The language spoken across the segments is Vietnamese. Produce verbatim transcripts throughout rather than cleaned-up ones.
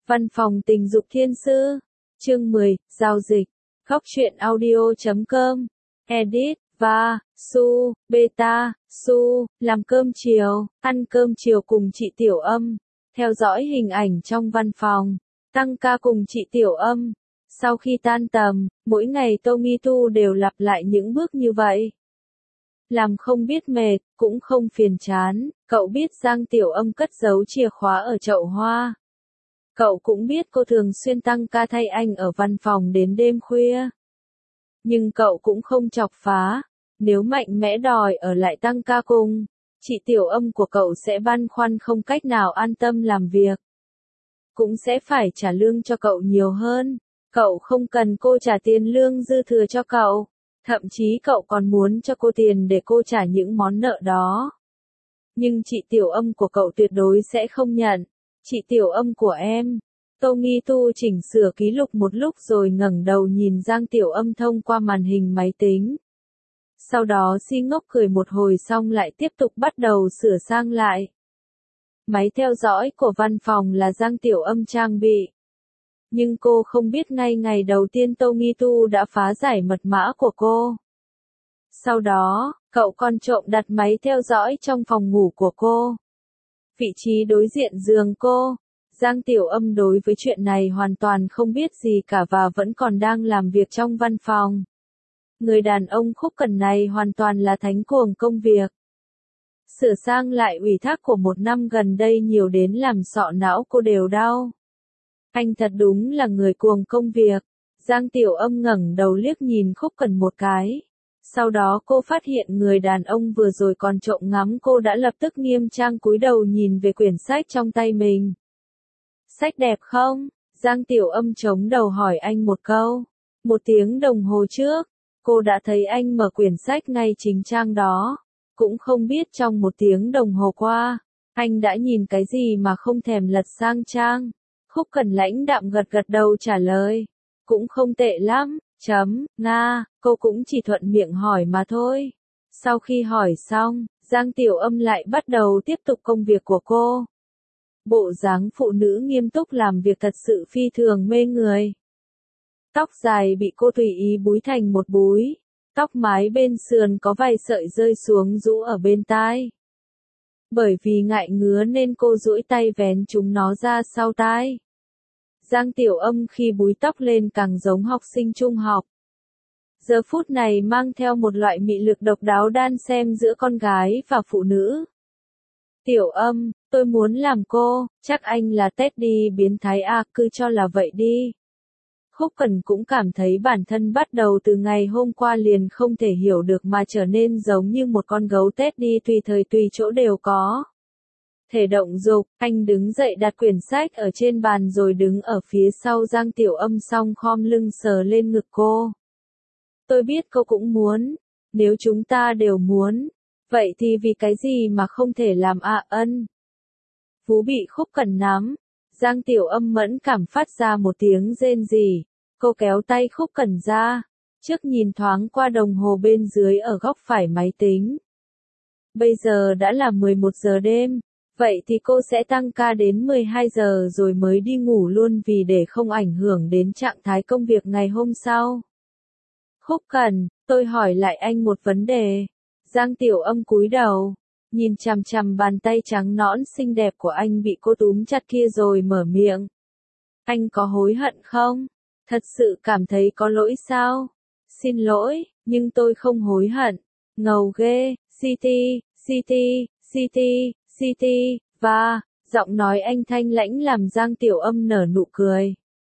Văn phòng tình dục thiên sư. Chương mười, giao dịch. Góc truyện audio chấm com. Edit, và, Su, Beta, Su, làm cơm chiều, ăn cơm chiều cùng chị Tiểu Âm. Theo dõi hình ảnh trong văn phòng. Tăng ca cùng chị Tiểu Âm. Sau khi tan tầm, mỗi ngày Tomitu đều lặp lại những bước như vậy. Làm không biết mệt, cũng không phiền chán, cậu biết Giang Tiểu Âm cất giấu chìa khóa ở chậu hoa. Cậu cũng biết cô thường xuyên tăng ca thay anh ở văn phòng đến đêm khuya. Nhưng cậu cũng không chọc phá, nếu mạnh mẽ đòi ở lại tăng ca cùng, chị Tiểu Âm của cậu sẽ băn khoăn không cách nào an tâm làm việc. Cũng sẽ phải trả lương cho cậu nhiều hơn, cậu không cần cô trả tiền lương dư thừa cho cậu. Thậm chí cậu còn muốn cho cô tiền để cô trả những món nợ đó. Nhưng chị Tiểu Âm của cậu tuyệt đối sẽ không nhận. Chị Tiểu Âm của em. Tomitu chỉnh sửa ký lục một lúc rồi ngẩng đầu nhìn Giang Tiểu Âm thông qua màn hình máy tính. Sau đó si ngốc cười một hồi xong lại tiếp tục bắt đầu sửa sang lại. Máy theo dõi của văn phòng là Giang Tiểu Âm trang bị. Nhưng cô không biết ngay ngày đầu tiên Tomitu đã phá giải mật mã của cô. Sau đó, cậu còn trộm đặt máy theo dõi trong phòng ngủ của cô. Vị trí đối diện giường cô. Giang Tiểu Âm đối với chuyện này hoàn toàn không biết gì cả và vẫn còn đang làm việc trong văn phòng. Người đàn ông Khúc Cẩn này hoàn toàn là thánh cuồng công việc. Sửa sang lại ủy thác của một năm gần đây nhiều đến làm sọ não cô đều đau. Anh thật đúng là người cuồng công việc. Giang Tiểu Âm ngẩng đầu liếc nhìn Khúc Cẩn một cái. Sau đó cô phát hiện người đàn ông vừa rồi còn trộm ngắm cô đã lập tức nghiêm trang cúi đầu nhìn về quyển sách trong tay mình. Sách đẹp không? Giang Tiểu Âm chống đầu hỏi anh một câu. Một tiếng đồng hồ trước, cô đã thấy anh mở quyển sách ngay chính trang đó. Cũng không biết trong một tiếng đồng hồ qua, anh đã nhìn cái gì mà không thèm lật sang trang. Khúc Cẩn lãnh đạm gật gật đầu trả lời. Cũng không tệ lắm, chấm, nga, cô cũng chỉ thuận miệng hỏi mà thôi. Sau khi hỏi xong, Giang Tiểu Âm lại bắt đầu tiếp tục công việc của cô. Bộ dáng phụ nữ nghiêm túc làm việc thật sự phi thường mê người. Tóc dài bị cô tùy ý búi thành một búi. Tóc mái bên sườn có vài sợi rơi xuống rũ ở bên tai. Bởi vì ngại ngứa nên cô duỗi tay vén chúng nó ra sau tai. Giang Tiểu Âm khi búi tóc lên càng giống học sinh trung học. Giờ phút này mang theo một loại mị lực độc đáo đan xen giữa con gái và phụ nữ. Tiểu Âm, tôi muốn làm cô, chắc anh là Teddy biến thái à, cứ cho là vậy đi. Khúc Cẩn cũng cảm thấy bản thân bắt đầu từ ngày hôm qua liền không thể hiểu được mà trở nên giống như một con gấu Teddy tùy thời tùy chỗ đều có. Thể động dục, anh đứng dậy đặt quyển sách ở trên bàn rồi đứng ở phía sau Giang Tiểu Âm xong khom lưng sờ lên ngực cô. Tôi biết cô cũng muốn, nếu chúng ta đều muốn, vậy thì vì cái gì mà không thể làm ạ à ân. Vú bị Khúc Cẩn nắm, Giang Tiểu Âm mẫn cảm phát ra một tiếng rên rỉ, cô kéo tay Khúc Cẩn ra, trước nhìn thoáng qua đồng hồ bên dưới ở góc phải máy tính. Bây giờ đã là mười một giờ đêm. Vậy thì cô sẽ tăng ca đến mười hai giờ rồi mới đi ngủ luôn vì để không ảnh hưởng đến trạng thái công việc ngày hôm sau. Khúc Cẩn, tôi hỏi lại anh một vấn đề. Giang Tiểu Âm cúi đầu, nhìn chằm chằm bàn tay trắng nõn xinh đẹp của anh bị cô túm chặt kia rồi mở miệng. Anh có hối hận không? Thật sự cảm thấy có lỗi sao? Xin lỗi, nhưng tôi không hối hận. Ngầu ghê, City, City, City. City, và, giọng nói anh thanh lãnh làm Giang Tiểu Âm nở nụ cười.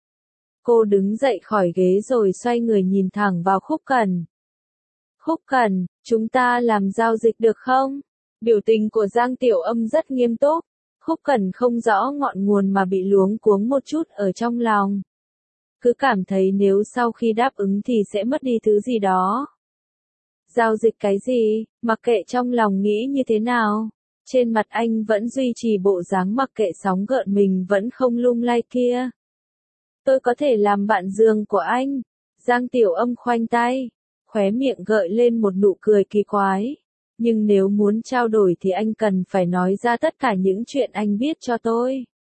Cô đứng dậy khỏi ghế rồi xoay người nhìn thẳng vào Khúc Cẩn. Khúc Cẩn, chúng ta làm giao dịch được không? Biểu tình của Giang Tiểu Âm rất nghiêm túc. Khúc Cẩn không rõ ngọn nguồn mà bị luống cuống một chút ở trong lòng. Cứ cảm thấy nếu sau khi đáp ứng thì sẽ mất đi thứ gì đó. Giao dịch cái gì, mặc kệ trong lòng nghĩ như thế nào. Trên mặt anh vẫn duy trì bộ dáng mặc kệ sóng gợn mình vẫn không lung lay kia. Tôi có thể làm bạn giường của anh. Giang Tiểu Âm khoanh tay, khóe miệng gợi lên một nụ cười kỳ quái. Nhưng nếu muốn trao đổi thì anh cần phải nói ra tất cả những chuyện anh biết cho tôi.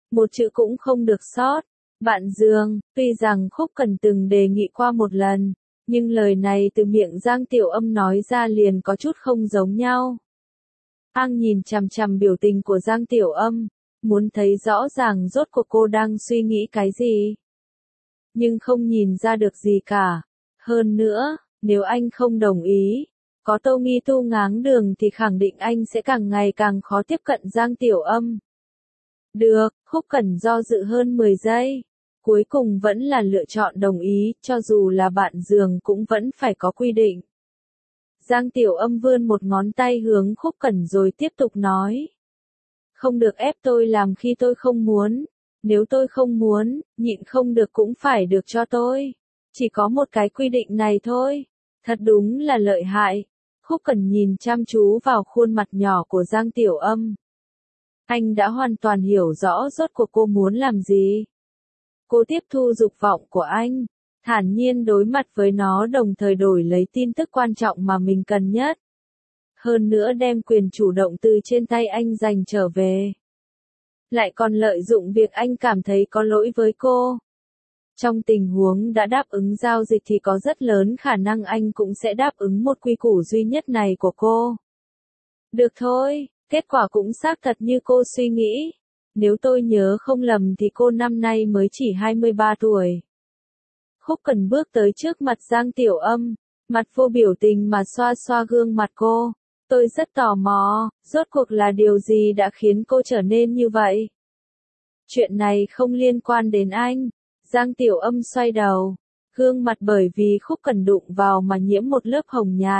một chữ cũng không được sót. Bạn Dương, tuy rằng Khúc Cẩn từng đề nghị qua một lần, nhưng lời này từ miệng Giang Tiểu Âm nói ra liền có chút không giống nhau. Ang nhìn chằm chằm biểu tình của Giang Tiểu Âm, muốn thấy rõ ràng rốt cuộc cô đang suy nghĩ cái gì. Nhưng không nhìn ra được gì cả. Hơn nữa, nếu anh không đồng ý, có Tô Nghi Tu ngáng đường thì khẳng định anh sẽ càng ngày càng khó tiếp cận Giang Tiểu Âm. Được, Khúc Cẩn do dự hơn mười giây. Cuối cùng vẫn là lựa chọn đồng ý, cho dù là bạn giường cũng vẫn phải có quy định. Giang Tiểu Âm vươn một ngón tay hướng Khúc Cẩn rồi tiếp tục nói. Không được ép tôi làm khi tôi không muốn. Nếu tôi không muốn, nhịn không được cũng phải được cho tôi. Chỉ có một cái quy định này thôi. Thật đúng là lợi hại. Khúc Cẩn nhìn chăm chú vào khuôn mặt nhỏ của Giang Tiểu Âm. Anh đã hoàn toàn hiểu rõ rốt cuộc cô muốn làm gì. Cô tiếp thu dục vọng của anh, thản nhiên đối mặt với nó đồng thời đổi lấy tin tức quan trọng mà mình cần nhất. Hơn nữa đem quyền chủ động từ trên tay anh giành trở về. Lại còn lợi dụng việc anh cảm thấy có lỗi với cô. Trong tình huống đã đáp ứng giao dịch thì có rất lớn khả năng anh cũng sẽ đáp ứng một quy củ duy nhất này của cô. Được thôi, kết quả cũng xác thật như cô suy nghĩ. Nếu tôi nhớ không lầm thì cô năm nay mới chỉ hai mươi ba tuổi. Khúc Cẩn bước tới trước mặt Giang Tiểu Âm, mặt vô biểu tình mà xoa xoa gương mặt cô. Tôi rất tò mò, rốt cuộc là điều gì đã khiến cô trở nên như vậy? Chuyện này không liên quan đến anh. Giang Tiểu Âm xoay đầu, gương mặt bởi vì Khúc Cẩn đụng vào mà nhiễm một lớp hồng nhạt.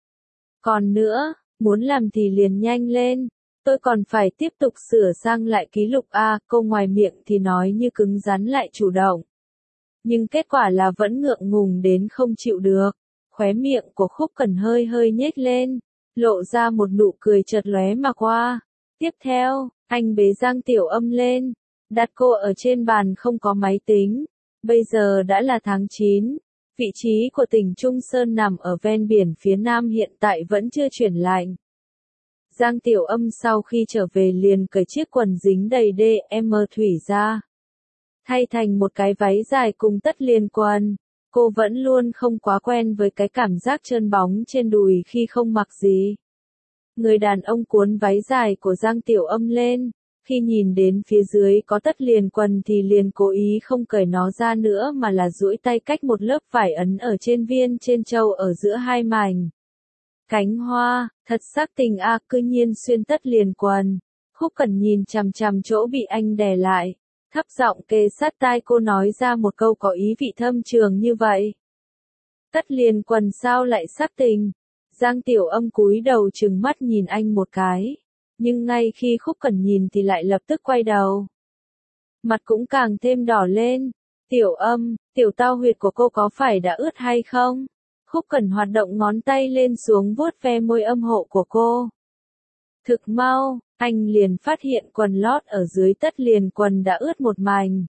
Còn nữa, muốn làm thì liền nhanh lên. Tôi còn phải tiếp tục sửa sang lại ký lục A, cô ngoài miệng thì nói như cứng rắn lại chủ động. Nhưng kết quả là vẫn ngượng ngùng đến không chịu được. Khóe miệng của Khúc Cẩn hơi hơi nhếch lên, lộ ra một nụ cười chợt lóe mà qua. Tiếp theo, anh bế Giang Tiểu Âm lên, đặt cô ở trên bàn không có máy tính. Bây giờ đã là tháng chín, vị trí của tỉnh Trung Sơn nằm ở ven biển phía nam hiện tại vẫn chưa chuyển lạnh. Giang Tiểu Âm sau khi trở về liền cởi chiếc quần dính đầy đê em thủy ra. Thay thành một cái váy dài cùng tất liền quần. Cô vẫn luôn không quá quen với cái cảm giác trơn bóng trên đùi khi không mặc gì. Người đàn ông cuốn váy dài của Giang Tiểu Âm lên. Khi nhìn đến phía dưới có tất liền quần thì liền cố ý không cởi nó ra nữa mà là duỗi tay cách một lớp vải ấn ở trên viên trên châu ở giữa hai mảnh. Cánh hoa, thật sắc tình a, à, cư nhiên xuyên tất liền quần. Khúc Cẩn nhìn chằm chằm chỗ bị anh đè lại, thấp giọng kề sát tai cô nói ra một câu có ý vị thâm trường như vậy. Tất liền quần sao lại sắc tình? Giang Tiểu Âm cúi đầu trừng mắt nhìn anh một cái, nhưng ngay khi Khúc Cẩn nhìn thì lại lập tức quay đầu. Mặt cũng càng thêm đỏ lên. Tiểu Âm, tiểu tao huyệt của cô có phải đã ướt hay không? Khúc Cẩn hoạt động ngón tay lên xuống vuốt ve môi âm hộ của cô. Thực mau, anh liền phát hiện quần lót ở dưới tất liền quần đã ướt một mảnh.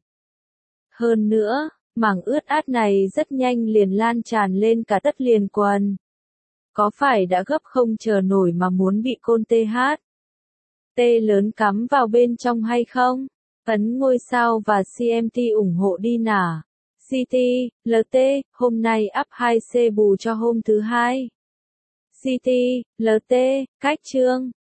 Hơn nữa, mảng ướt át này rất nhanh liền lan tràn lên cả tất liền quần. Có phải đã gấp không chờ nổi mà muốn bị côn tê hát? Tê lớn cắm vào bên trong hay không? Ấn ngôi sao và xê em tê ủng hộ đi nả. xê tê, lờ tê, hôm nay up hai C bù cho hôm thứ hai. xê tê, lờ tê, cách chương.